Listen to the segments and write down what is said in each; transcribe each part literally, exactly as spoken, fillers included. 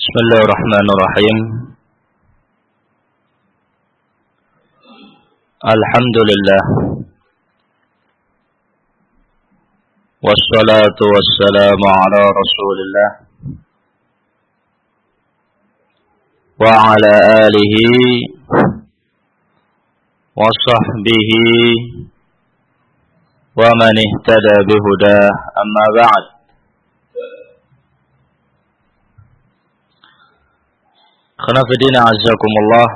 Bismillahirrahmanirrahim. Alhamdulillah. Wassalatu wassalamu ala Rasulillah wa ala alihi wa sahbihi wa man ihtada bihudah, amma ba'd. Khonafidina azzakumullah.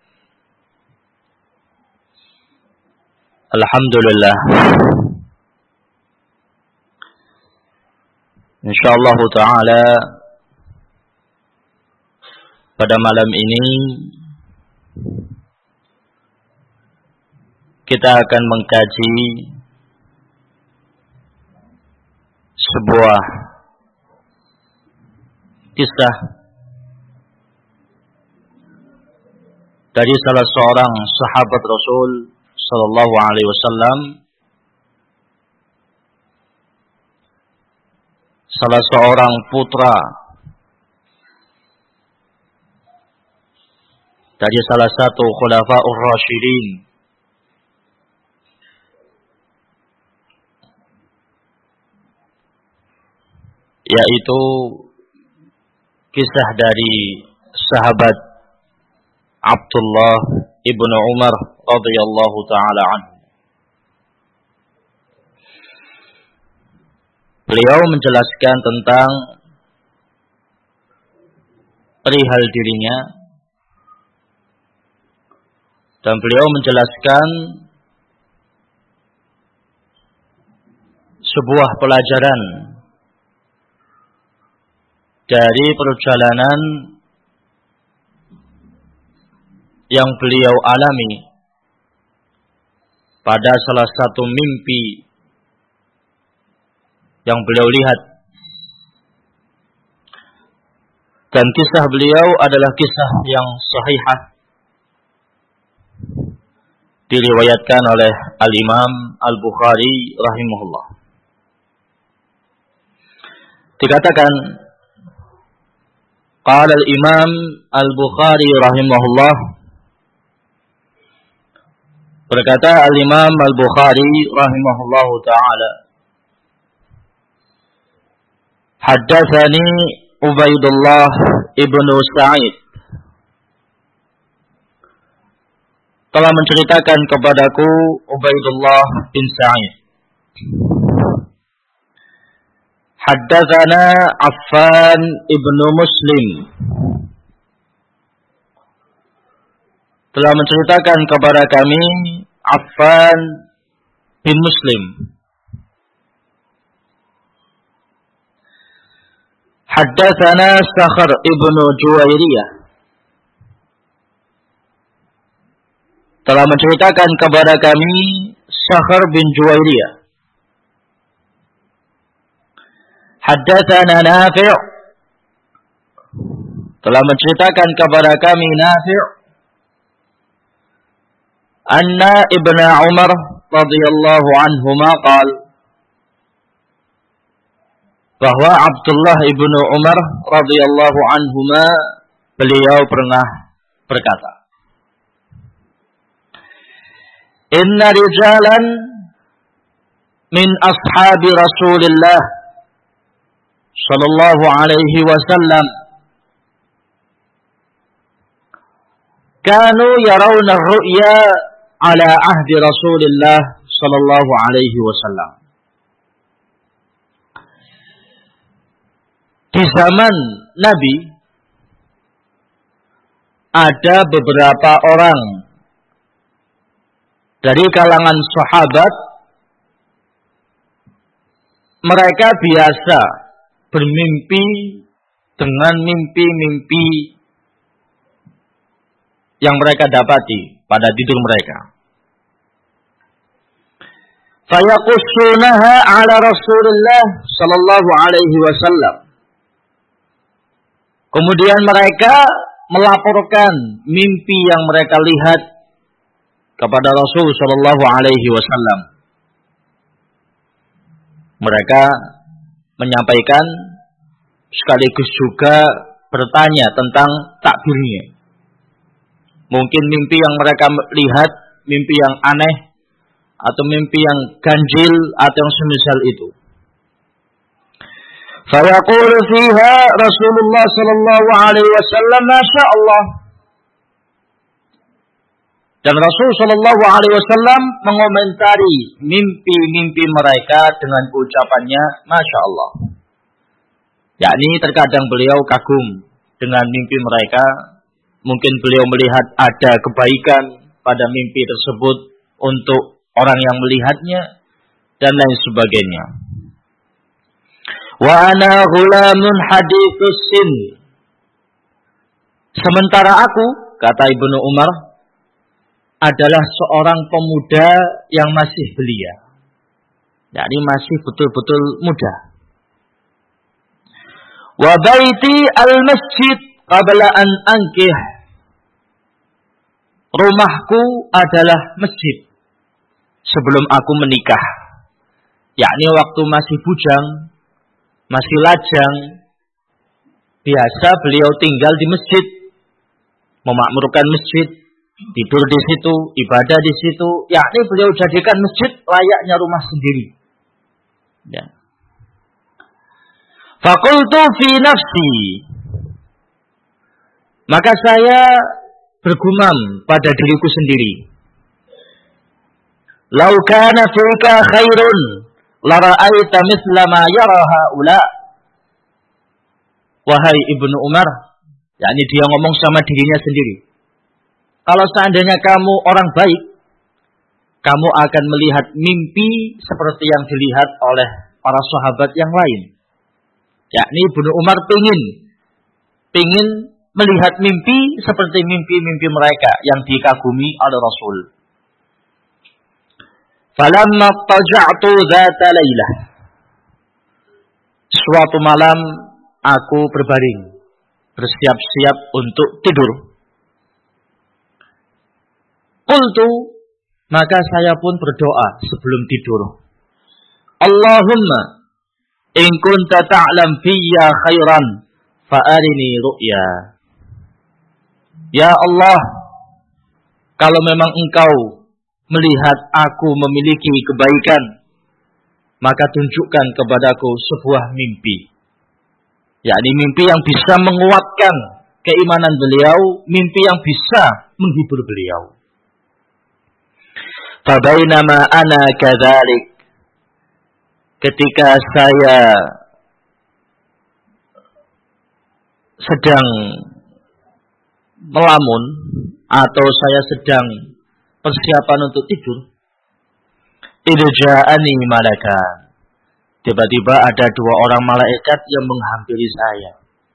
Alhamdulillah, insyaallah ta'ala pada malam ini kita akan mengkaji sebuah kisah dari salah seorang sahabat Rasul sallallahu alaihi wasallam, salah seorang putra dari salah satu khulafaur rasyidin, yaitu kisah dari sahabat Abdullah ibnu Umar radhiyallahu taala anhu. Beliau menjelaskan tentang perihal dirinya, dan beliau menjelaskan sebuah pelajaran dari perjalanan yang beliau alami pada salah satu mimpi yang beliau lihat. Dan kisah beliau adalah kisah yang sahihah, diriwayatkan oleh Al-Imam Al-Bukhari rahimahullah. Dikatakan, qala Al-Imam Al-Bukhari rahimahullah, berkata Al-Imam Al-Bukhari rahimahullahu ta'ala, haddatsani Ubaidullah ibnu Sa'id, telah menceritakan kepadaku Ubaidullah bin Sa'id. Haddatsana Affan ibnu Muslim, telah menceritakan kepada kami Affan bin Muslim. Haddatsana Sakhar ibnu Juwairiyah, telah menceritakan kepada kami Sakhar bin Juwairiyah. Haddatsana Nafi', telah menceritakan kepada kami Nafi' anna Ibnu Umar radhiyallahu anhuma qala, bahwa Abdullah ibnu Umar radhiyallahu anhuma beliau pernah berkata, inna rijalan min ashabi Rasulillah sallallahu alaihi wasallam kanu yarawna ar-ru'ya ala ahdi Rasulillah sallallahu alaihi wasallam. Di zaman Nabi ada beberapa orang dari kalangan sahabat, mereka biasa bermimpi dengan mimpi-mimpi yang mereka dapati pada tidur mereka. Fayaqussunaha ala Rasulillah sallallahu alaihi wasallam. Kemudian mereka melaporkan mimpi yang mereka lihat kepada Rasul sallallahu alaihi wasallam. Mereka menyampaikan sekaligus juga bertanya tentang takbirnya. Mungkin mimpi yang mereka lihat, mimpi yang aneh, atau mimpi yang ganjil, atau yang semisal itu. فيقول فيها رسول الله صلى الله عليه وسلم ما شاء الله. Dan Rasul Shallallahu Alaihi Wasallam mengomentari mimpi-mimpi mereka dengan ucapannya Masya Allah. Yakni terkadang beliau kagum dengan mimpi mereka. Mungkin beliau melihat ada kebaikan pada mimpi tersebut untuk orang yang melihatnya dan lain sebagainya. Wa ana ghulamun hadithus sin. Sementara aku, kata Ibnu Umar, adalah seorang pemuda yang masih belia. Jadi masih betul-betul muda. Wa baiti al-masjid qabla an ankih. Rumahku adalah masjid sebelum aku menikah. Yakni waktu masih bujang, masih lajang, biasa beliau tinggal di masjid, memakmurkan masjid, tidur di situ, ibadah di situ, yakni beliau jadikan masjid layaknya rumah sendiri. Ya. Fakultu fi nafsi. Maka saya bergumam pada diriku sendiri. Lau kana fika khairun la ra'aita mithla ma yara haula. Wahai Ibnu Umar, yakni dia ngomong sama dirinya sendiri. Kalau seandainya kamu orang baik, kamu akan melihat mimpi seperti yang dilihat oleh para sahabat yang lain. Yakni Ibnu Umar pingin, pingin melihat mimpi seperti mimpi-mimpi mereka yang dikagumi oleh Rasul. Falamma taja'tu dzata lailah. Suatu malam aku berbaring, bersiap-siap untuk tidur. Qultu, maka saya pun berdoa sebelum tidur. Allahumma in kunta ta'lam fiyya khairan fa'arini ru'ya. Ya Allah, kalau memang engkau melihat aku memiliki kebaikan, maka tunjukkan kepadaku sebuah mimpi. Yakni mimpi yang bisa menguatkan keimanan beliau, mimpi yang bisa menghibur beliau. Fabainama ana kadzalik. Ketika saya sedang melamun atau saya sedang persiapan untuk tidur, idja'ani malakan. Tiba-tiba ada dua orang malaikat yang menghampiri saya.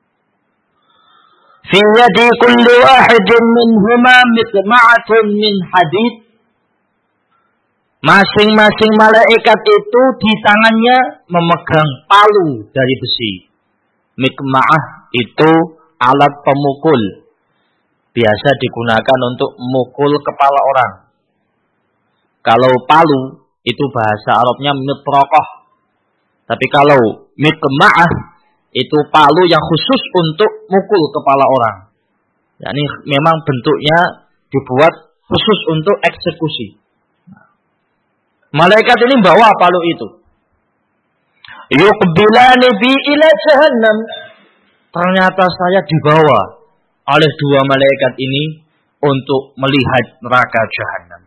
Fi yadi kulli wahidin minhuma mitma'atun min hadid. Masing-masing malaikat itu di tangannya memegang palu dari besi. Mikma'ah itu alat pemukul. Biasa digunakan untuk memukul kepala orang. Kalau palu itu bahasa Arabnya mitrokoh. Tapi kalau mikma'ah itu palu yang khusus untuk mukul kepala orang. Yani memang bentuknya dibuat khusus untuk eksekusi. Malaikat ini bawa palu itu. Yuqbilani bi ila jahannam. Ternyata saya dibawa oleh dua malaikat ini untuk melihat neraka jahannam.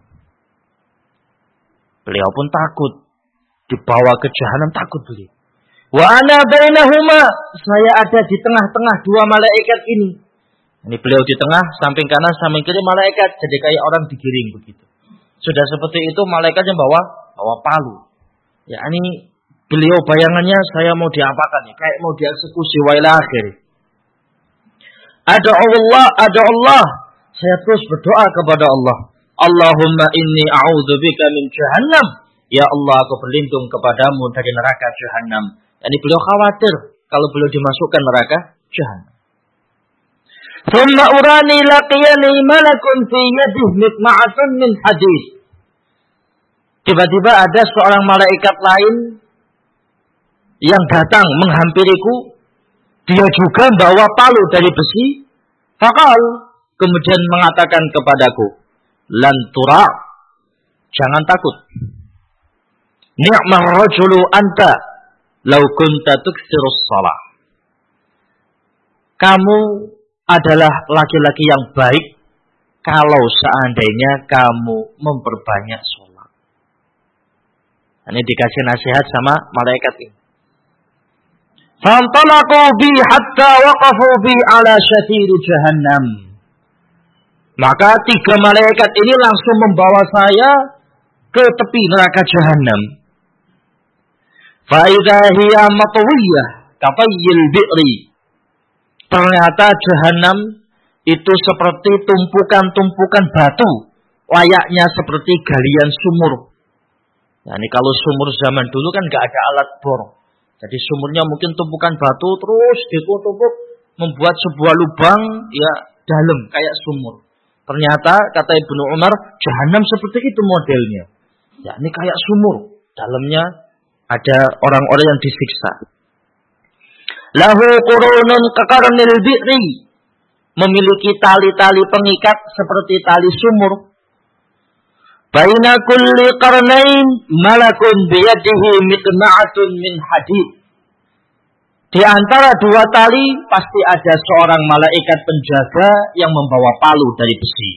Beliau pun takut. Dibawa ke jahannam, takut beliau. Wa ana bainahuma. Saya ada di tengah-tengah dua malaikat ini. Ini beliau di tengah, samping kanan, samping kiri malaikat. Jadi kayak orang digiring begitu. Sudah seperti itu malaikatnya bawa bawa palu. Ya ini beliau bayangannya saya mau diapakan ya? Kayak mau dieksekusi wa ila akhir. Ada Allah, ada Allah. Saya terus berdoa kepada Allah. Allahumma inni a'udzubika min jahannam. Ya Allah, aku berlindung kepadamu dari neraka jahannam. Yani beliau khawatir kalau beliau dimasukkan neraka jahannam. Thumma urani laqiyani malakun fi yadihi mitma'atun min hadid. Tiba-tiba ada seorang malaikat lain yang datang menghampiriku Dia juga bawa palu dari besi. Faqal, kemudian mengatakan kepadaku, lan tura, jangan takut. Ni'mar rajulu anta, law kunta tuktsirus shalah. Kamu adalah laki-laki yang baik kalau seandainya kamu memperbanyak sholat. Ini dikasih nasihat sama malaikat ini. Fantalaqu bi hatta waqafu bi ala syatir jahannam. Maka tiga malaikat ini langsung membawa saya ke tepi neraka jahannam. Fa idza hiya matwiyah kafayyil bi'ri. Ternyata jahannam itu seperti tumpukan-tumpukan batu, layaknya seperti galian sumur. Nah, ini kalau sumur zaman dulu kan nggak ada alat bor. Jadi sumurnya mungkin tumpukan batu terus ditumpuk membuat sebuah lubang ya dalam kayak sumur. Ternyata kata Ibnu Umar, jahannam seperti itu modelnya. Ya, ini kayak sumur, dalamnya ada orang-orang yang disiksa. Lahu qurunun kaqarnil bi'ri, memiliki tali-tali pengikat seperti tali sumur. Baina kulli qarnain malakun biyadihi mitma'atun min hadid. Di antara dua tali pasti ada seorang malaikat penjaga yang membawa palu dari besi.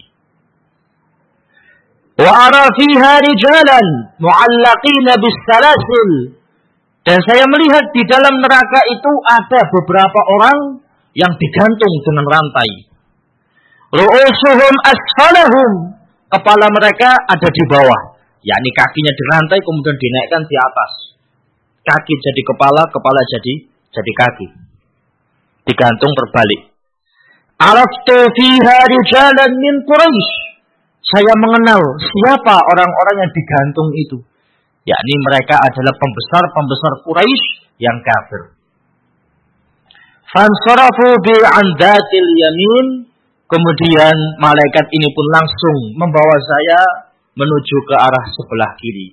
Wa ara fiha rijalan mu'allaqina bis salasil. Dan saya melihat di dalam neraka itu ada beberapa orang yang digantung dengan rantai. Ru'usuhum asfalahum, kepala mereka ada di bawah. yakni kakinya dirantai kemudian dinaikkan di atas. Kaki jadi kepala, kepala jadi jadi kaki. Digantung terbalik. Araftu fiha rijalan min Quraisy. Saya mengenal siapa orang-orang yang digantung itu. Yakni mereka adalah pembesar-pembesar Quraisy yang kafir. Fansarafu bi'andatil yamin. Kemudian malaikat ini pun langsung membawa saya menuju ke arah sebelah kiri.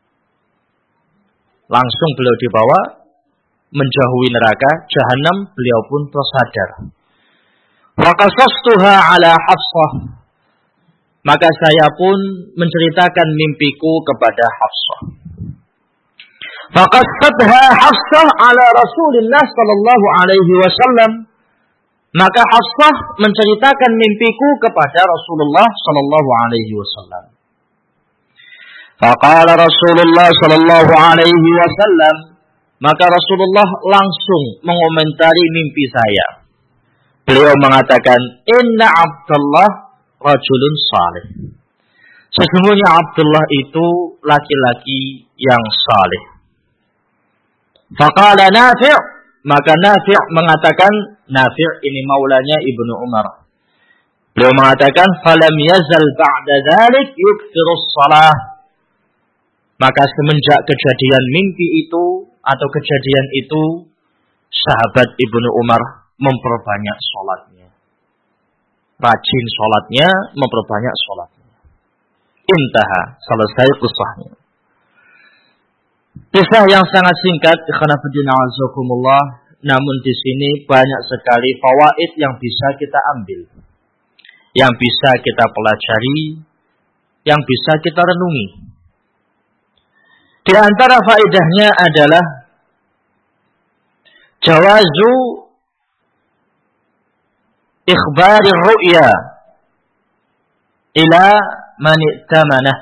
Langsung beliau dibawa menjauhi neraka jahanam, beliau pun tersadar. Faqasastuha ala Hafsah. Maka saya pun menceritakan mimpiku kepada Hafsah. Faqassatha Hafsah ala Rasulillah sallallahu alaihi wasallam. Maka Hafsah menceritakan mimpiku kepada Rasulullah sallallahu alaihi wasallam. Faqala Rasulullah sallallahu alaihi wasallam, maka Rasulullah langsung mengomentari mimpi saya. Beliau mengatakan, "Inna Abdullah rajulun salih." Sesungguhnya Abdullah itu laki-laki yang saleh. Faqala Nafi', maka Nafi' mengatakan, Nafi' ini maulanya Ibnu Umar. Beliau mengatakan, "Falam yazal ba'da dzalik yukthirus shalah." Maka semenjak kejadian mimpi itu atau kejadian itu, sahabat Ibnu Umar memperbanyak sholatnya. Rajin sholatnya, memperbanyak sholatnya. Intaha, selesai kisahnya. Kisah yang sangat singkat, ikhwanafiddin a'azakumullah, namun di sini banyak sekali fawaid yang bisa kita ambil, yang bisa kita pelajari, yang bisa kita renungi. Di antara faedahnya adalah jawazu ikhbari ru'ya ila man i'tamanah.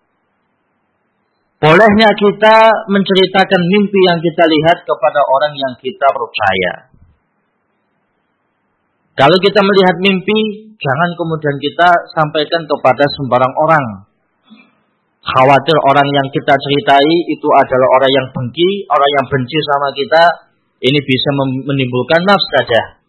Bolehnya kita menceritakan mimpi yang kita lihat kepada orang yang kita percaya. Kalau kita melihat mimpi, jangan kemudian kita sampaikan kepada sembarang orang. Khawatir orang yang kita ceritai itu adalah orang yang dengki, orang yang benci sama kita, ini bisa menimbulkan mafsadah.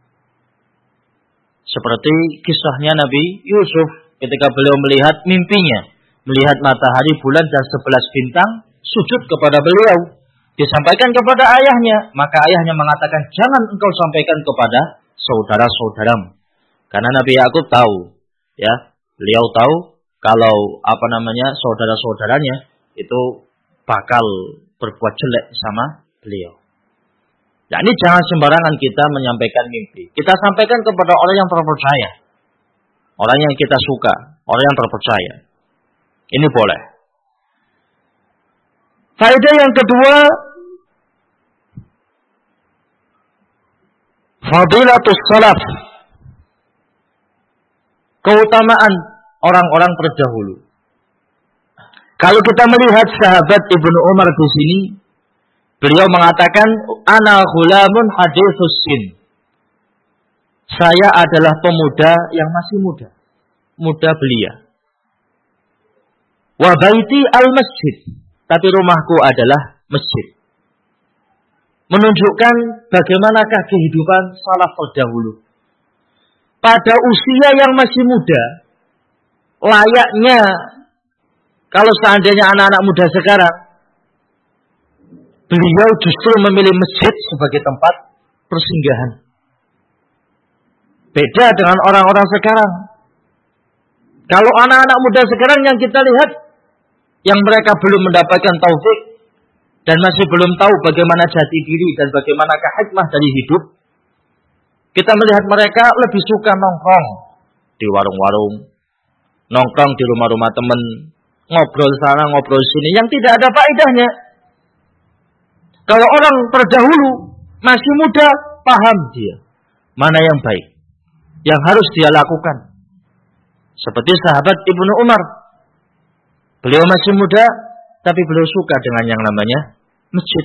Seperti kisahnya Nabi Yusuf ketika beliau melihat mimpinya, melihat matahari, bulan dan sebelas bintang sujud kepada beliau. Disampaikan kepada ayahnya, maka ayahnya mengatakan, jangan engkau sampaikan kepada saudara-saudaramu. Karena Nabi Yakub tahu, ya, beliau tahu kalau apa namanya saudara-saudaranya itu bakal berbuat jelek sama beliau. Ya, ini jangan sembarangan kita menyampaikan mimpi. Kita sampaikan kepada orang yang terpercaya. Orang yang kita suka, orang yang terpercaya. Ini boleh. Faedah yang kedua, fadilatus salaf. Keutamaan orang-orang terdahulu. Kalau kita melihat sahabat Ibnu Umar di sini, beliau mengatakan, ana ghulamun haditsus sin. Saya adalah pemuda yang masih muda. Muda belia. Wa baiti al-masjid. Tapi rumahku adalah masjid. Menunjukkan bagaimanakah kehidupan salaf terdahulu. Pada usia yang masih muda, layaknya kalau seandainya anak-anak muda sekarang, beliau justru memilih masjid sebagai tempat persinggahan. Beda dengan orang-orang sekarang. Kalau anak-anak muda sekarang yang kita lihat, yang mereka belum mendapatkan taufik dan masih belum tahu bagaimana jati diri dan bagaimanakah hikmah dari hidup, kita melihat mereka lebih suka nongkrong di warung-warung, nongkrong di rumah-rumah teman, ngobrol sana, ngobrol sini, yang tidak ada faedahnya. Kalau orang terdahulu masih muda, paham dia mana yang baik, yang harus dia lakukan. Seperti sahabat Ibnu Umar. Beliau masih muda, tapi beliau suka dengan yang namanya masjid.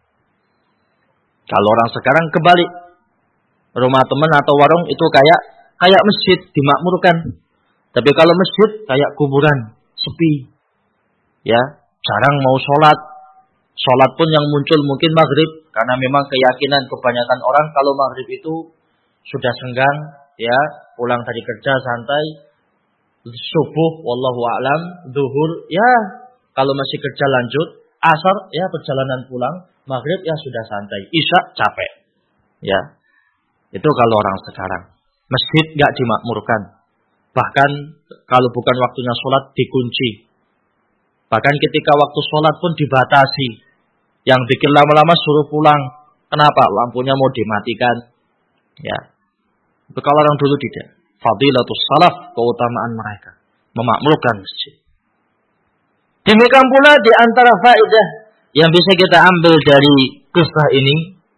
Kalau orang sekarang kebalik. Rumah teman atau warung itu kayak kayak masjid, dimakmurkan. Tapi kalau masjid kayak kuburan, sepi. Ya, jarang mau sholat. Sholat pun yang muncul mungkin maghrib, karena memang keyakinan kebanyakan orang kalau maghrib itu sudah senggang, ya, pulang dari kerja santai. Subuh, wallahu a'lam, zuhur, ya, kalau masih kerja lanjut, asar, ya, perjalanan pulang, maghrib, ya, sudah santai, isya, capek, ya, itu kalau orang sekarang. Masjid gak dimakmurkan, bahkan kalau bukan waktunya sholat dikunci, bahkan ketika waktu sholat pun dibatasi, yang bikin lama-lama suruh pulang, kenapa? Lampunya mau dimatikan, ya, tapi kalau orang dulu tidak. Fadilatus salaf, keutamaan mereka memakmurkan masjid. Demikian pula di antara faedah yang bisa kita ambil dari kisah ini,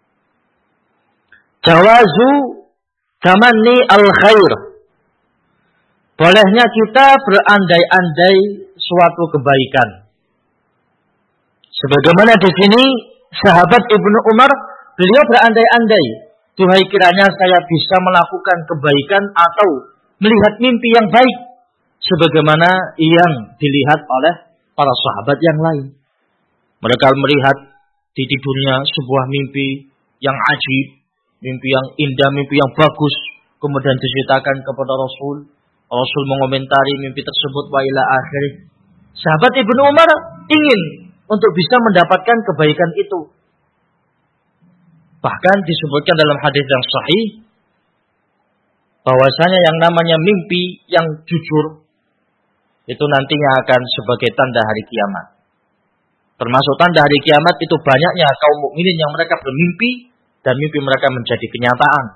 jawazu tamanni al-khair. Bolehnya kita berandai-andai suatu kebaikan. Sebagaimana di sini sahabat Ibnu Umar, beliau berandai-andai. Tuhai kiranya saya bisa melakukan kebaikan atau melihat mimpi yang baik sebagaimana yang dilihat oleh para sahabat yang lain. Mereka melihat di tidurnya sebuah mimpi yang ajib, mimpi yang indah, mimpi yang bagus, kemudian diceritakan kepada Rasul. Rasul mengomentari mimpi tersebut wa ila akhirih. Sahabat Ibnu Umar ingin untuk bisa mendapatkan kebaikan itu. Bahkan disebutkan dalam hadis yang sahih bahwasanya yang namanya mimpi yang jujur itu nantinya akan sebagai tanda hari kiamat. Termasuk tanda hari kiamat itu banyaknya kaum mukminin yang mereka bermimpi dan mimpi mereka menjadi kenyataan.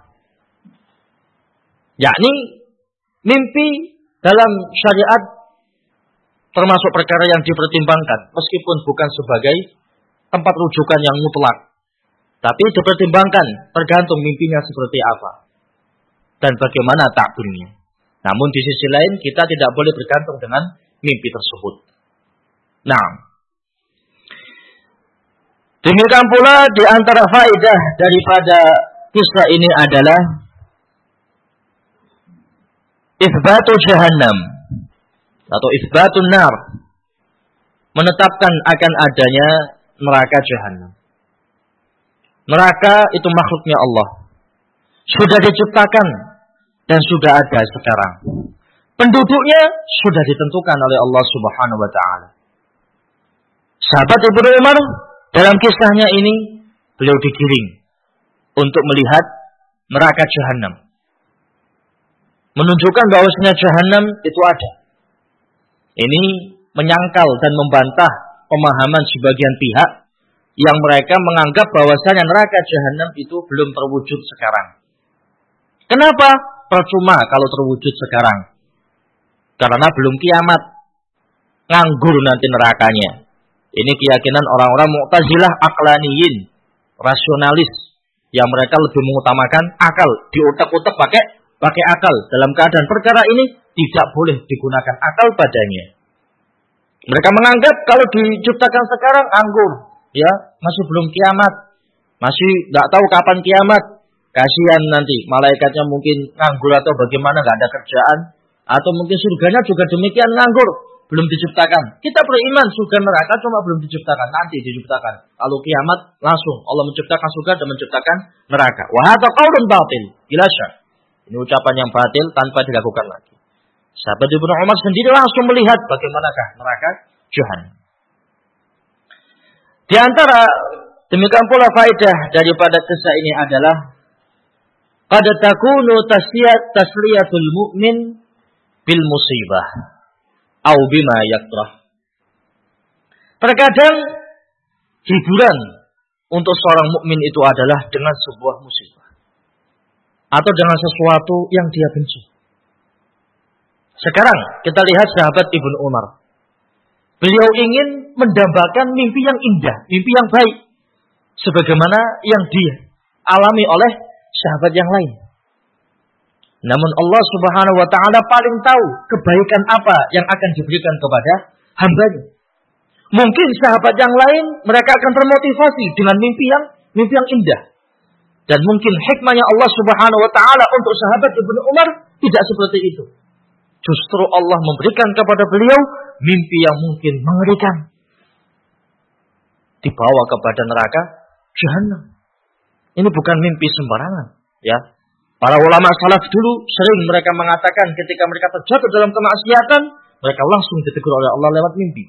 Yakni mimpi dalam syariat termasuk perkara yang dipertimbangkan meskipun bukan sebagai tempat rujukan yang mutlak. Tapi dipertimbangkan tergantung mimpinya seperti apa dan bagaimana takbirnya. Namun di sisi lain kita tidak boleh bergantung dengan mimpi tersebut. Nah, demikian pula di antara faedah daripada kisah ini adalah itsbatu jahannam atau itsbatun nar, menetapkan akan adanya neraka jahannam. Neraka itu makhluknya Allah. Sudah diciptakan dan sudah ada sekarang. Penduduknya sudah ditentukan oleh Allah Subhanahu wa taala. Sahabat Ibnu Umar dalam kisahnya ini beliau digiring untuk melihat neraka jahannam. Menunjukkan bahwasanya jahannam itu ada. Ini menyangkal dan membantah pemahaman sebagian pihak yang mereka menganggap bahwasanya neraka jahanam itu belum terwujud sekarang. Kenapa? Percuma kalau terwujud sekarang. Karena belum kiamat. Nganggur nanti nerakanya. Ini keyakinan orang-orang Mu'tazilah aqlaniyin, rasionalis, yang mereka lebih mengutamakan akal, diutak-utak pakai pakai akal. Dalam keadaan perkara ini tidak boleh digunakan akal padanya. Mereka menganggap kalau diciptakan sekarang anggur, ya masih belum kiamat, masih tidak tahu kapan kiamat. Kasihan nanti malaikatnya mungkin nganggur atau bagaimana, nggak ada kerjaan, atau mungkin surganya juga demikian nganggur, belum diciptakan. Kita beriman surga neraka cuma belum diciptakan, nanti diciptakan. Lalu kiamat langsung Allah menciptakan surga dan menciptakan neraka. Wa hadza qaulun batil, bila syak. Ini ucapan yang batil tanpa dilakukan lagi. Sahabat Ibnu Umar sendiri langsung melihat bagaimanakah neraka jahanam. Di antara demikian pula faedah daripada kisah ini adalah qad takunu tasliyat tasliyatul mu'min bil musibah au bima yakrah. Terkadang hiburan untuk seorang mukmin itu adalah dengan sebuah musibah atau dengan sesuatu yang dia benci. Sekarang kita lihat sahabat Ibnu Umar. Beliau ingin mendambakan mimpi yang indah, mimpi yang baik, sebagaimana yang dia alami oleh sahabat yang lain. Namun Allah Subhanahu wa taala paling tahu kebaikan apa yang akan diberikan kepada hambanya. Mungkin sahabat yang lain mereka akan termotivasi dengan mimpi yang mimpi yang indah. Dan mungkin hikmahnya Allah Subhanahu wa taala untuk sahabat Ibnu Umar tidak seperti itu. Justru Allah memberikan kepada beliau mimpi yang mungkin mengerikan. Dibawa kepada neraka jahanam. Ini bukan mimpi sembarangan, ya. Para ulama salaf dulu sering mereka mengatakan ketika mereka terjatuh dalam kemaksiatan, mereka langsung ditegur oleh Allah lewat mimpi.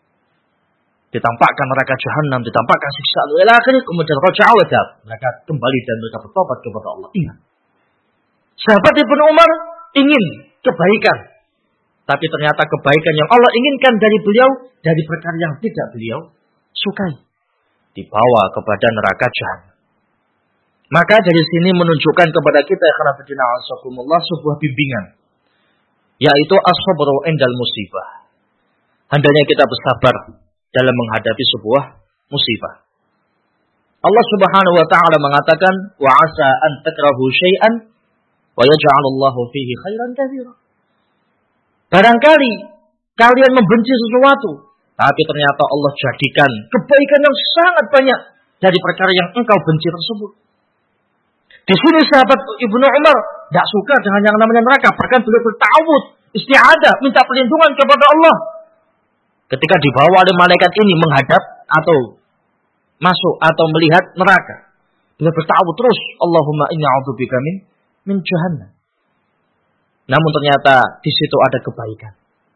Ditampakkan neraka jahanam, ditampakkan siksa ila akhirnya, kemudian raja'u wadab. Mereka kembali dan mereka bertobat kepada Allah. Ingat. Sahabat Ibnu Umar ingin kebaikan, tapi ternyata kebaikan yang Allah inginkan dari beliau dari perkara yang tidak beliau sukai, dibawa kepada neraka jahanam. Maka dari sini menunjukkan kepada kita ya khanafatina asakumullah sebuah bimbingan, yaitu as-sabru indal musibah. Hendaknya kita bersabar dalam menghadapi sebuah musibah. Allah Subhanahu wa taala mengatakan wa asa an takrahu syai'an wa yaj'alullahu fihi khairan katsiran. Barangkali kalian membenci sesuatu, tapi ternyata Allah jadikan kebaikan yang sangat banyak dari perkara yang engkau benci tersebut. Di sini sahabat Ibnu Umar tidak suka dengan yang namanya neraka, bahkan beliau bertawud, isti'adah, minta perlindungan kepada Allah. Ketika dibawa oleh malaikat ini menghadap atau masuk atau melihat neraka, beliau bertawud terus, Allahumma inni a'udzubika min min jahannam. Namun ternyata di situ ada kebaikan.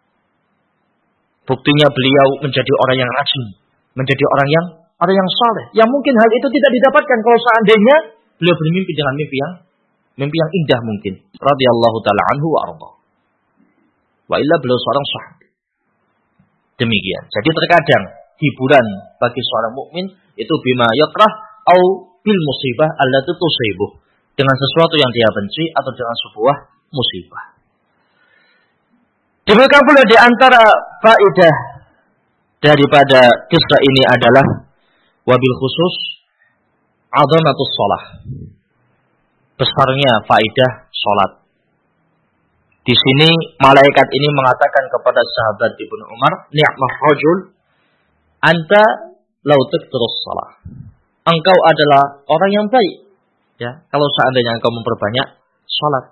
Buktinya beliau menjadi orang yang rajin, menjadi orang yang orang yang saleh. Yang mungkin hal itu tidak didapatkan kalau seandainya beliau bermimpi dengan mimpi yang mimpi yang indah mungkin. Radhiyallahu taala anhu wa arda. Wa illa beliau seorang sahabat. Demikian. Jadi terkadang hiburan bagi seorang mukmin itu bima yakrah au bil musibah allati tusibuh, dengan sesuatu yang dia benci atau dengan sebuah musibah. Demikian pula di antara faedah daripada kisah ini adalah wabil khusus azamatus shalah. Besarnya faedah salat. Di sini malaikat ini mengatakan kepada sahabat Ibnu Umar, "Ni'mah rajul anta law takthurus shalah." Engkau adalah orang yang baik, ya, kalau seandainya engkau memperbanyak salat.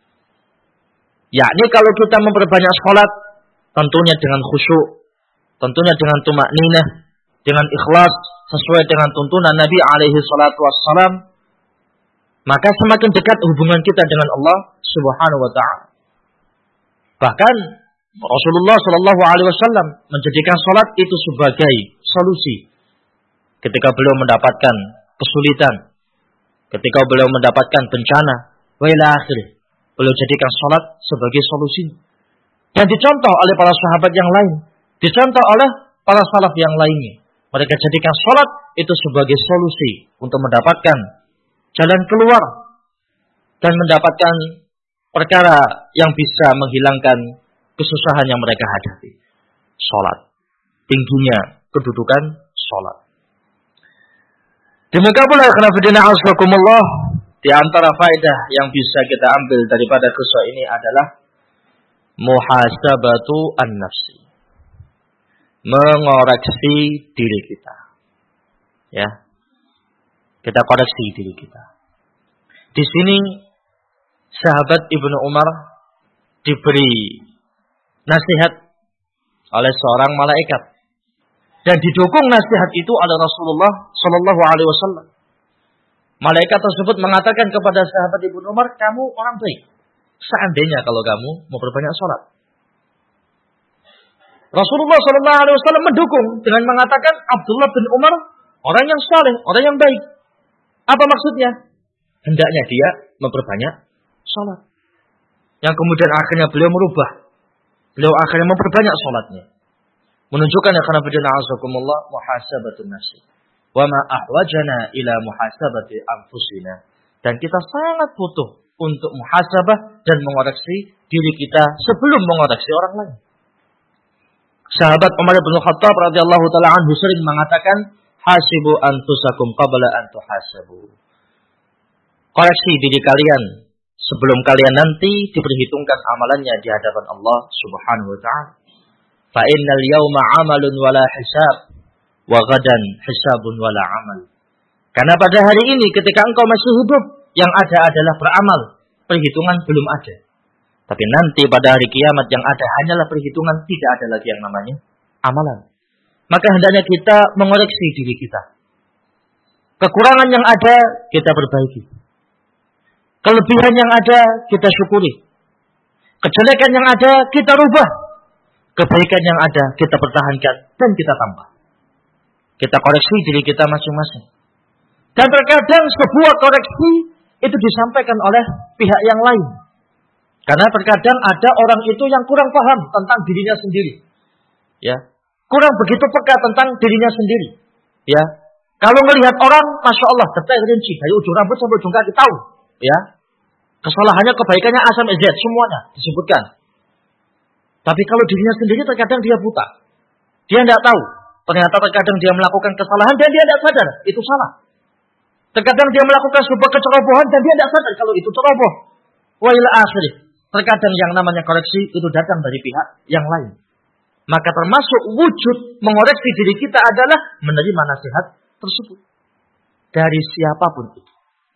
Yakni kalau kita memperbanyak salat, tentunya dengan khusyuk, tentunya dengan tumakninah, dengan ikhlas, sesuai dengan tuntunan Nabi alaihi salatu wassalam, maka semakin dekat hubungan kita dengan Allah Subhanahu wa taala. Bahkan Rasulullah sallallahu alaihi wasallam menjadikan salat itu sebagai solusi ketika beliau mendapatkan kesulitan, ketika beliau mendapatkan bencana, wa ila akhirih. Beliau jadikan salat sebagai solusi. Dan dicontoh oleh para sahabat yang lain, dicontoh oleh para salaf yang lainnya. Mereka jadikan sholat itu sebagai solusi untuk mendapatkan jalan keluar dan mendapatkan perkara yang bisa menghilangkan kesusahan yang mereka hadapi. Sholat. Tingginya kedudukan sholat. Demikian pula ikhwanafiddina azakumullah, di antara faedah yang bisa kita ambil daripada kisah ini adalah muhasabatu an-nafsi. Mengoreksi diri kita. Ya. Kita koreksi diri kita. Di sini sahabat Ibnu Umar diberi nasihat oleh seorang malaikat dan didukung nasihat itu oleh Rasulullah Shallallahu Alaihi Wasallam. Malaikat tersebut mengatakan kepada sahabat Ibnu Umar, kamu orang baik. Seandainya kalau kamu mau berbanyak sholat. Rasulullah Shallallahu Alaihi Wasallam mendukung dengan mengatakan Abdullah bin Umar orang yang saleh, orang yang baik. Apa maksudnya? Hendaknya dia memperbanyak sholat. Yang kemudian akhirnya beliau merubah. Beliau akhirnya memperbanyak sholatnya. Menunjukkan ya karena bidana azakumullah muhasabatun nafsi. Wa ma ahwajana ila muhasabati anfusina. Dan kita sangat butuh untuk muhasabah dan mengoreksi diri kita sebelum mengoreksi orang lain. Sahabat Umar bin Khattab radhiyallahu taala anhu sering mengatakan, hasibu anfusakum qabla an tuhasabu. Koreksi diri kalian sebelum kalian nanti diperhitungkan amalannya di hadapan Allah Subhanahu wa taala. Fa innal yawma 'amalun wala hisab wa ghadan hisabun wala 'amal. Karena pada hari ini ketika engkau masih hidup, yang ada adalah beramal, perhitungan belum ada. Tapi nanti pada hari kiamat yang ada hanyalah perhitungan, tidak ada lagi yang namanya amalan. Maka hendaknya kita mengoreksi diri kita. Kekurangan yang ada kita perbaiki. Kelebihan yang ada kita syukuri. Kejelekan yang ada kita rubah. Kebaikan yang ada kita pertahankan dan kita tambah. Kita koreksi diri kita masing-masing. Dan terkadang sebuah koreksi itu disampaikan oleh pihak yang lain. Karena terkadang ada orang itu yang kurang paham tentang dirinya sendiri. Ya, kurang begitu peka tentang dirinya sendiri. Ya, kalau melihat orang, masya Allah, detail rinci dari ujung rambut sampai ujung kaki tahu. Ya, kesalahannya, kebaikannya, A sampai Z semuanya disebutkan. Tapi kalau dirinya sendiri terkadang dia buta, dia tidak tahu. Ternyata terkadang dia melakukan kesalahan dan dia tidak sadar itu salah. Terkadang dia melakukan sebuah kecerobohan dan dia tidak sadar kalau itu ceroboh. Wa ila akhirih. Terkadang yang namanya koreksi itu datang dari pihak yang lain. Maka termasuk wujud mengoreksi diri kita adalah menerima nasihat tersebut. Dari siapapun itu.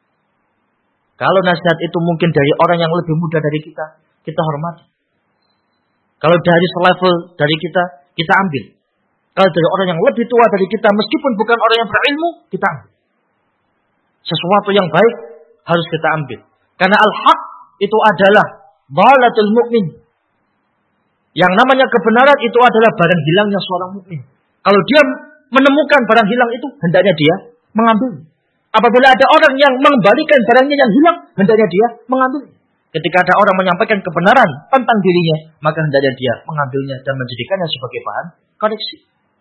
Kalau nasihat itu mungkin dari orang yang lebih muda dari kita, kita hormati. Kalau dari selevel dari kita, kita ambil. Kalau dari orang yang lebih tua dari kita, meskipun bukan orang yang berilmu, kita ambil. Sesuatu yang baik harus kita ambil. Karena al-haq itu adalah dhalatul mu'min. Yang namanya kebenaran itu adalah barang hilangnya seorang mukmin. Kalau dia menemukan barang hilang itu, hendaknya dia mengambil. Apabila ada orang yang mengembalikan barangnya yang hilang, hendaknya dia mengambil. Ketika ada orang menyampaikan kebenaran tentang dirinya, maka hendaknya dia mengambilnya dan menjadikannya sebagai bahan koreksi.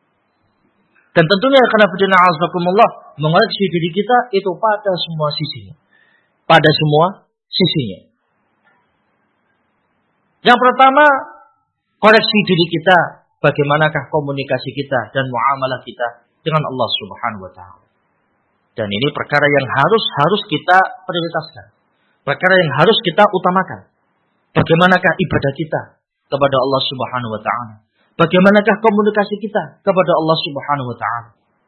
Dan tentunya karena bidana azakumullah, mengoreksi diri kita itu pada semua sisinya. Pada semua sisinya. Yang pertama, koreksi diri kita, bagaimanakah komunikasi kita dan muamalah kita dengan Allah Subhanahu wa taala. Dan ini perkara yang harus harus kita prioritaskan. Perkara yang harus kita utamakan. Bagaimanakah ibadah kita kepada Allah Subhanahu wa taala? Bagaimanakah komunikasi kita kepada Allah Subhanahu wa taala?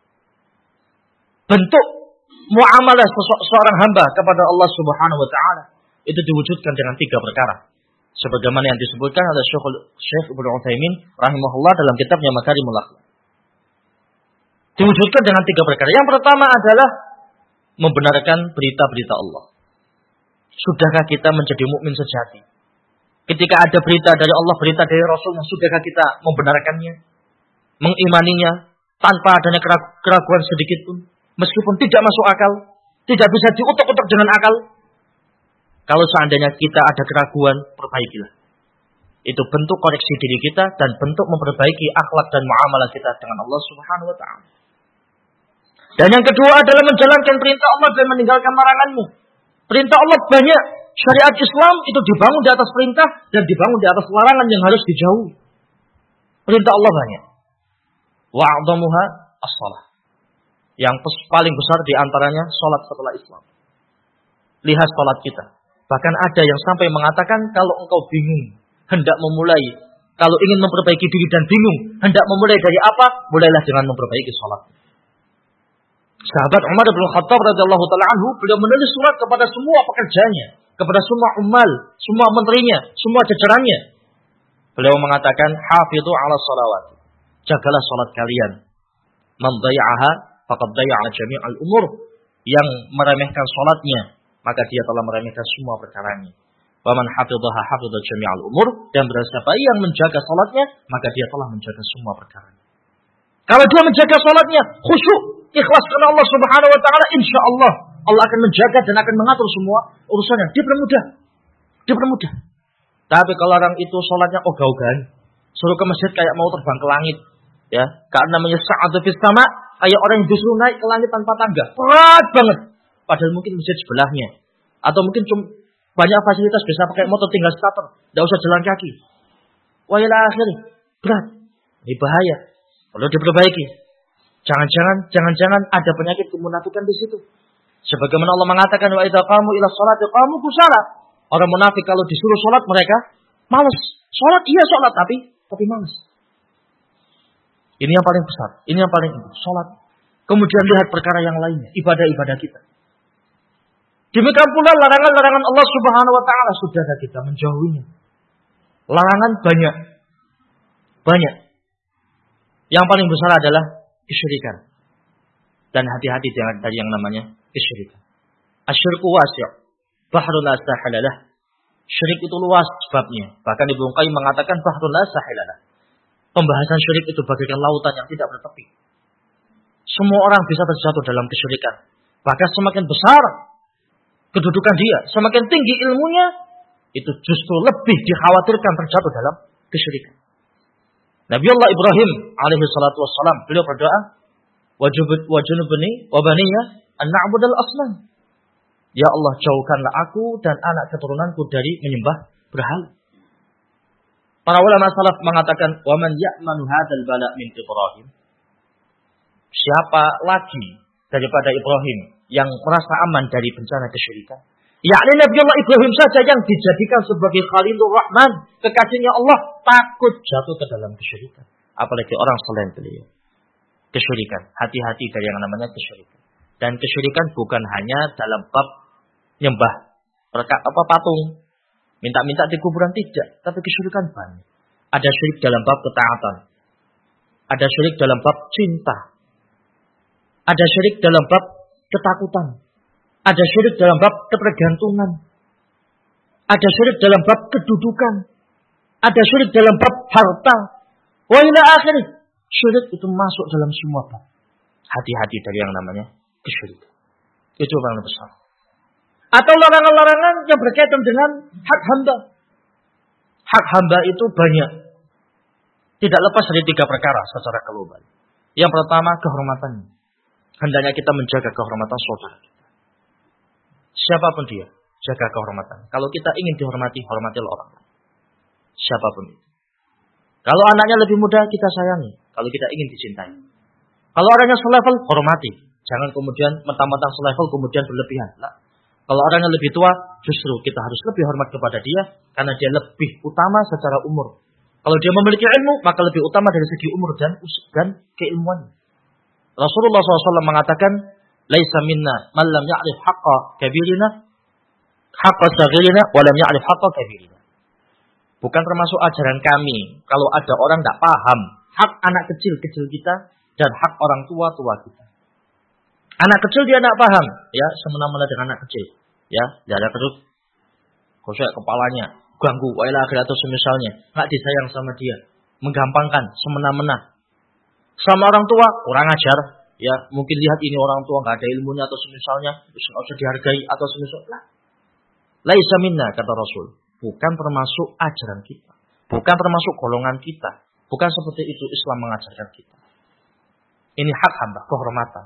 Bentuk muamalah seorang hamba kepada Allah Subhanahu wa taala itu diwujudkan dengan tiga perkara. Sebagaimana yang disebutkan oleh Syekh Ibnu Utsaimin rahimahullah dalam kitabnya Makarimul Akhlaq. Diwujudkan dengan tiga perkara. Yang pertama adalah membenarkan berita-berita Allah. Sudahkah kita menjadi mukmin sejati? Ketika ada berita dari Allah, berita dari Rasulnya, sudahkah kita membenarkannya? Mengimaninya tanpa adanya keraguan sedikit pun? Meskipun tidak masuk akal, tidak bisa diutak-utak dengan akal. Kalau seandainya kita ada keraguan, perbaikilah. Itu bentuk koreksi diri kita dan bentuk memperbaiki akhlak dan muamalah kita dengan Allah Subhanahu wa taala. Dan yang kedua adalah menjalankan perintah Allah dan meninggalkan larangannya. Perintah Allah banyak. Syariat Islam itu dibangun di atas perintah dan dibangun di atas larangan yang harus dijauhi. Perintah Allah banyak. Wa'adhamuha as-salah. Yang paling besar di antaranya salat setelah Islam. Lihat salat kita. Bahkan ada yang sampai mengatakan kalau engkau bingung hendak memulai, kalau ingin memperbaiki diri dan bingung hendak memulai dari apa, mulailah dengan memperbaiki salat. Sahabat Umar bin Khattab radhiyallahu taala anhu, beliau menulis surat kepada semua pekerjanya, kepada semua ummal, semua menterinya, semua jajarannya. Beliau mengatakan, "Hafidhu 'ala shalawat." Jagalah salat kalian. Man dhaya'aha faqad dhaya'a jami'al umur. Yang meremehkan salatnya, maka dia telah meremehkan semua perkaranya. Wa man hafidhaha hafidha jami'al umur. Dan barang siapa yang menjaga salatnya, maka dia telah menjaga semua perkaranya. Kalau dia menjaga salatnya khusyuk, ikhlas karena Allah Subhanahu wa taala, insyaallah Allah akan menjaga dan akan mengatur semua urusannya. Dipermudah. Dipermudah. Tapi kalau orang itu salatnya ogah-ogahan, suruh ke masjid kayak mau terbang ke langit, ya, karena namanya sa'adu fis sama, kayak orang yang disuruh naik ke langit tanpa tangga. Berat banget. Padahal mungkin masjid sebelahnya. Atau mungkin cuma banyak fasilitas, bisa pakai motor tinggal starter, enggak usah jalan kaki. Wa ila akhirih. Berat. Ini bahaya. Perlu diperbaiki. Jangan-jangan, jangan-jangan ada penyakit kemunafikan di situ. Sebagaimana Allah mengatakan, wa idza qamu ila sholati qamu kusala. Orang munafik kalau disuruh sholat mereka malas. Sholat iya sholat tapi tapi malas. Ini yang paling besar. Ini yang paling inti. Sholat. Kemudian lihat perkara yang lainnya, ibadah-ibadah kita. Demikian pula larangan-larangan Allah Subhanahu wa taala sudah ada kita menjauhinya. Larangan banyak. Banyak. Yang paling besar adalah kesyirikan. Dan hati-hati jangan dari yang namanya kesyirikan. Asyirku wasi', bahrun la sahalalah. Syirik itu luas sebabnya. Bahkan Ibnu Qayyim mengatakan bahrun la sahalalah. Pembahasan syirik itu bagaikan lautan yang tidak bertepi. Semua orang bisa terjatuh dalam kesyirikan. Bahkan semakin besar kedudukan dia, semakin tinggi ilmunya, itu justru lebih dikhawatirkan terjatuh dalam kesyirikan. Nabi Allah Ibrahim alaihi salatu wassalam, beliau berdoa, wajunubni wabaniya an na'budal asnam. Ya Allah, jauhkanlah aku dan anak keturunanku dari menyembah berhala. Para ulama salaf mengatakan, wa man ya'manu hadzal bala min Ibrahim. Siapa lagi daripada Ibrahim yang merasa aman dari bencana kesyirikan? Yakni Nabi Allah Ibrahim saja yang dijadikan sebagai Khalilur Rahman, kekasihnya Allah, takut jatuh ke dalam kesyirikan. Apalagi orang selain beliau. Kesyirikan, hati-hati dari yang namanya kesyirikan. Dan kesyirikan bukan hanya dalam bab nyembah reka, apa patung, minta-minta di kuburan, tidak, tapi kesyirikan banyak. Ada syirik dalam bab ketaatan. Ada syirik dalam bab cinta. Ada syirik dalam bab ketakutan. Ada syirik dalam bab ketergantungan. Ada syirik dalam bab kedudukan. Ada syirik dalam bab harta. Wa ila akhirih. Syirik itu masuk dalam semua bab. Hati-hati dari yang namanya kesyirikan. Itu yang paling besar. Atau larangan-larangan yang berkaitan dengan hak hamba. Hak hamba itu banyak. Tidak lepas dari tiga perkara secara global. Yang pertama, kehormatannya. Hendaknya kita menjaga kehormatan saudara kita. Siapapun dia, jaga kehormatan. Kalau kita ingin dihormati, hormatilah orang lain. Siapapun itu. Kalau anaknya lebih muda, kita sayangi. Kalau kita ingin dicintai. Kalau orangnya selevel, hormati. Jangan kemudian mentang-mentang selevel kemudian berlebihan. Nah, kalau orangnya lebih tua, justru kita harus lebih hormat kepada dia karena dia lebih utama secara umur. Kalau dia memiliki ilmu, maka lebih utama dari segi umur dan dan keilmuan. Rasulullah shallallahu alaihi wasallam mengatakan, "Laisa minna man lam ya'rif haqqa kabirina, haqqa saghirina, wa lam ya'rif haqqa kabirina." Bukan termasuk ajaran kami kalau ada orang tidak paham hak anak kecil-kecil kita dan hak orang tua-tua kita. Anak kecil dia tidak paham, ya, semena-mena dengan anak kecil, ya, darah terus, gosok kepalanya, ganggu, wailah akhir atau semisalnya, nggak disayang sama dia, menggampangkan, semena-mena. Sama orang tua, kurang ajar, ya, mungkin lihat ini orang tua nggak ada ilmunya atau semisalnya, terus nggak usah dihargai atau semisalnya. Laisa minna, kata Rasul, bukan termasuk ajaran kita, bukan termasuk golongan kita, bukan seperti itu Islam mengajarkan kita. Ini hak hamba, kehormatan.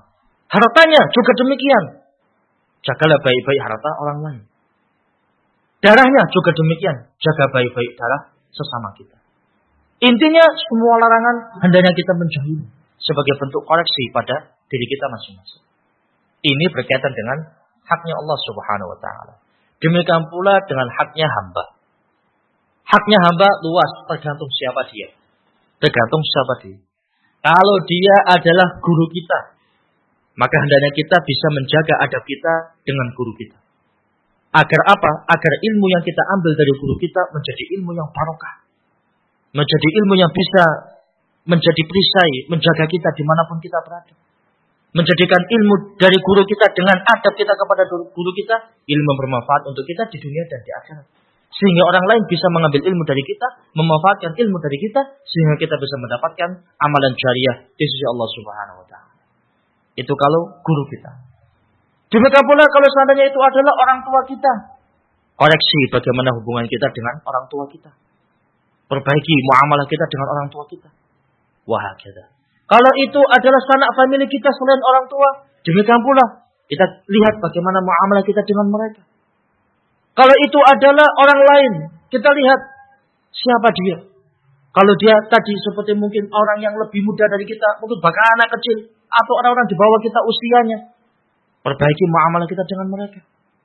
Hartanya juga demikian. Jagalah baik-baik harta orang lain. Darahnya juga demikian. Jaga baik-baik darah sesama kita. Intinya semua larangan hendaknya kita menjauhi sebagai bentuk koreksi pada diri kita masing-masing. Ini berkaitan dengan haknya Allah Subhanahu wa taala. Demikian pula dengan haknya hamba. Haknya hamba luas, tergantung siapa dia. Tergantung siapa dia. Kalau dia adalah guru kita, maka hendaknya kita bisa menjaga adab kita dengan guru kita. Agar apa? Agar ilmu yang kita ambil dari guru kita menjadi ilmu yang barokah. Menjadi ilmu yang bisa menjadi perisai, menjaga kita dimanapun kita berada. Menjadikan ilmu dari guru kita dengan adab kita kepada guru kita, ilmu bermanfaat untuk kita di dunia dan di akhirat. Sehingga orang lain bisa mengambil ilmu dari kita, memanfaatkan ilmu dari kita, sehingga kita bisa mendapatkan amalan jariah di sisi Allah Subhanahu wa taala. Itu kalau guru kita. Demikian pula kalau seandainya itu adalah orang tua kita. Koreksi bagaimana hubungan kita dengan orang tua kita. Perbaiki muamalah kita dengan orang tua kita. Wah, kita. Kalau itu adalah sanak famili kita selain orang tua, demikian pula kita lihat bagaimana muamalah kita dengan mereka. Kalau itu adalah orang lain, kita lihat siapa dia. Kalau dia tadi seperti mungkin orang yang lebih muda dari kita, mungkin bahkan anak kecil, atau orang-orang di bawah kita usianya, perbaiki muamalah kita dengan mereka.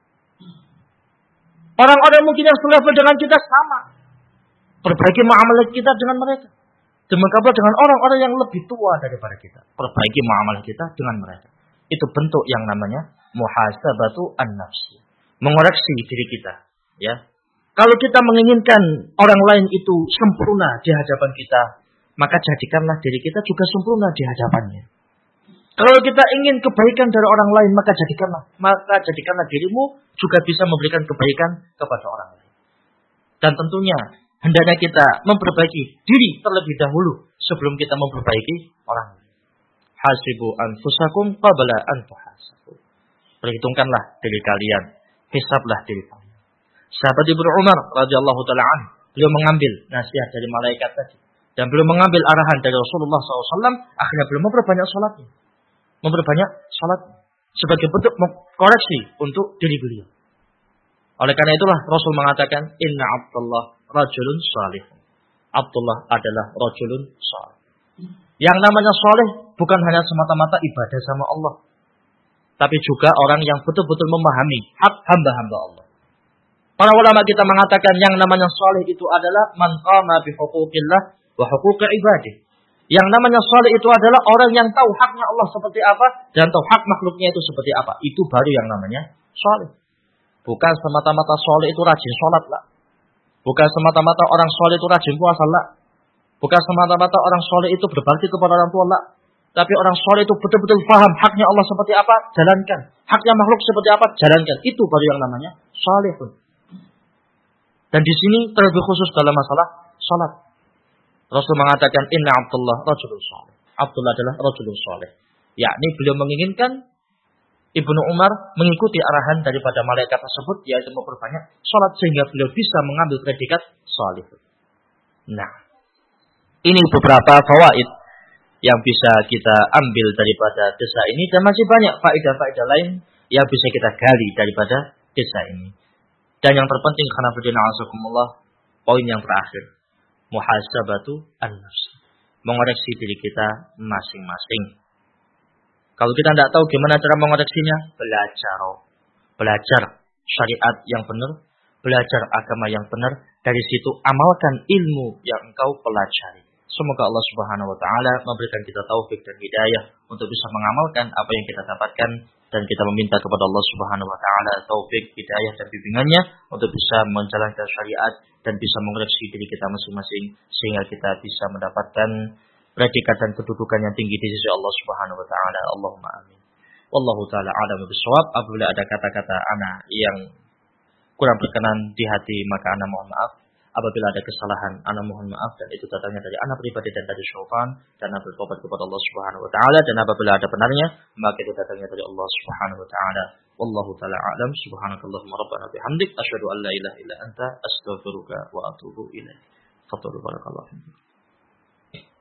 Orang-orang mungkin yang selevel dengan kita sama, perbaiki muamalah kita dengan mereka. Demikian pula dengan orang-orang yang lebih tua daripada kita, perbaiki muamalah kita dengan mereka. Itu bentuk yang namanya muhasabatu an-nafsi. Mengoreksi diri kita, ya. Kalau kita menginginkan orang lain itu sempurna di hadapan kita, maka jadikanlah diri kita juga sempurna di hadapannya. Kalau kita ingin kebaikan dari orang lain, maka jadikanlah, maka jadikanlah dirimu juga bisa memberikan kebaikan kepada orang lain. Dan tentunya hendaknya kita memperbaiki diri terlebih dahulu sebelum kita memperbaiki orang lain. Hasibu anfusakum qabla an tuhasabu. Perhitungkanlah diri kalian. Hisablah diri kalian. Sahabat Ibnu Umar radhiyallahu taala anhu, beliau mengambil nasihat dari malaikat tadi dan beliau mengambil arahan dari Rasulullah shallallahu alaihi wasallam. Akhirnya beliau memperbanyak salatnya, memperbanyak salat sebagai bentuk koreksi untuk diri beliau. Oleh karena itulah Rasul mengatakan, Inna Abdullah rajulun salih. Abdullah adalah rajulun salih. Yang namanya salih bukan hanya semata-mata ibadah sama Allah, tapi juga orang yang betul-betul memahami hak hamba-hamba Allah. Para ulama kita mengatakan yang namanya saleh itu adalah man qama bi huquqillah wa huquqi ibadih. Yang namanya saleh itu adalah orang yang tahu haknya Allah seperti apa dan tahu hak makhluknya itu seperti apa. Itu baru yang namanya saleh. Bukan semata-mata saleh itu rajin salat lah. Bukan semata-mata orang saleh itu rajin puasa lah. Bukan semata-mata orang saleh itu berbakti kepada orang tua lah. Tapi orang soleh itu betul-betul paham haknya Allah seperti apa, jalankan. Haknya makhluk seperti apa, jalankan. Itu baru yang namanya soleh pun. Dan di sini terlebih khusus dalam masalah salat. Rasul mengatakan, Inna Abdullah rajulun soleh. Abdullah adalah rajulun soleh. Yakni beliau menginginkan Ibnu Umar mengikuti arahan daripada malaikat tersebut, yaitu memperbanyak salat sehingga beliau bisa mengambil predikat soleh. Nah, ini beberapa fawaid yang bisa kita ambil daripada desa ini, dan masih banyak faedah-faedah lain yang bisa kita gali daripada desa ini. Dan yang terpenting karena berdina azakumullah, poin yang terakhir, muhasabatu an-nafs, mengoreksi diri kita masing-masing. Kalau kita tidak tahu gimana cara mengoreksinya, belajar, belajar syariat yang benar, belajar agama yang benar, dari situ amalkan ilmu yang engkau pelajari. Semoga Allah Subhanahu wa taala memberikan kita taufik dan hidayah untuk bisa mengamalkan apa yang kita dapatkan, dan kita meminta kepada Allah Subhanahu wa taala taufik, hidayah dan bimbingannya untuk bisa menjalankan syariat dan bisa mengoreksi diri kita masing-masing sehingga kita bisa mendapatkan predikat dan kedudukan yang tinggi di sisi Allah Subhanahu wa taala. Allahumma amin. Wallahu taala a'lam bishawab. Apabila ada kata-kata ana yang kurang berkenan di hati, maka ana mohon maaf. Apabila ada kesalahan, ana mohon maaf, dan itu datangnya dari ana pribadi dan dari syaitan, dan ana bertobat kepada Allah Subhanahu wa taala, dan apabila ada benarnya, maka itu datangnya dari Allah Subhanahu wa taala. Wallahu taala a'lam. Subhanakallahumma rabbana bihamdik asyhadu an la ilaha illa anta astaghfiruka wa atubu ilaik. Fadhlu barakallahu fiik.